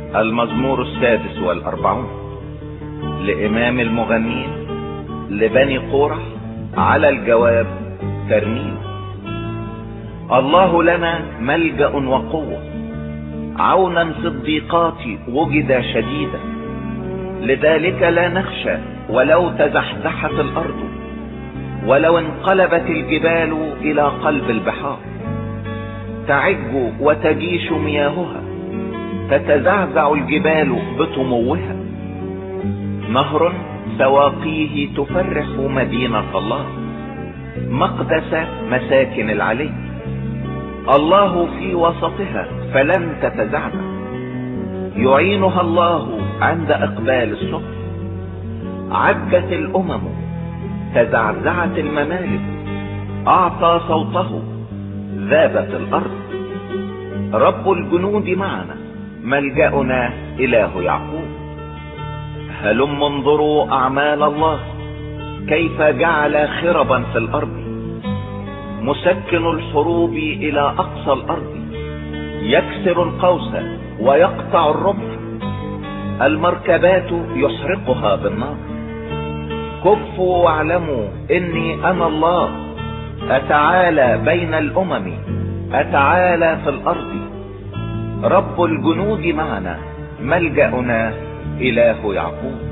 المزمور 46 لإمام المغنين لبني قورح على الجواب ترنيم. الله لنا ملجأ وقوة، عونا في الضيقات وجد شديدا، لذلك لا نخشى ولو تزحزحت الأرض، ولو انقلبت الجبال إلى قلب البحار. تعج وتجيش مياهها، تتزعزع الجبال بطموها. نهر سواقيه تفرح مدينة الله، مقدس مساكن العلي. الله في وسطها فلن تتزعزع، يعينها الله عند اقبال الصبح. عجت الامم، تزعزعت الممالك، اعطى صوته، ذابت الارض. رب الجنود معنا، ملجأنا اله يعقوب. هلم انظروا اعمال الله، كيف جعل خربا في الارض. مسكن الحروب الى اقصى الارض، يكسر القوس ويقطع الرمح. المركبات يحرقها بالنار. كفوا واعلموا اني انا الله، اتعالى بين الامم، اتعالى في الارض. رب الجنود معنا، ملجأنا اله يعقوب.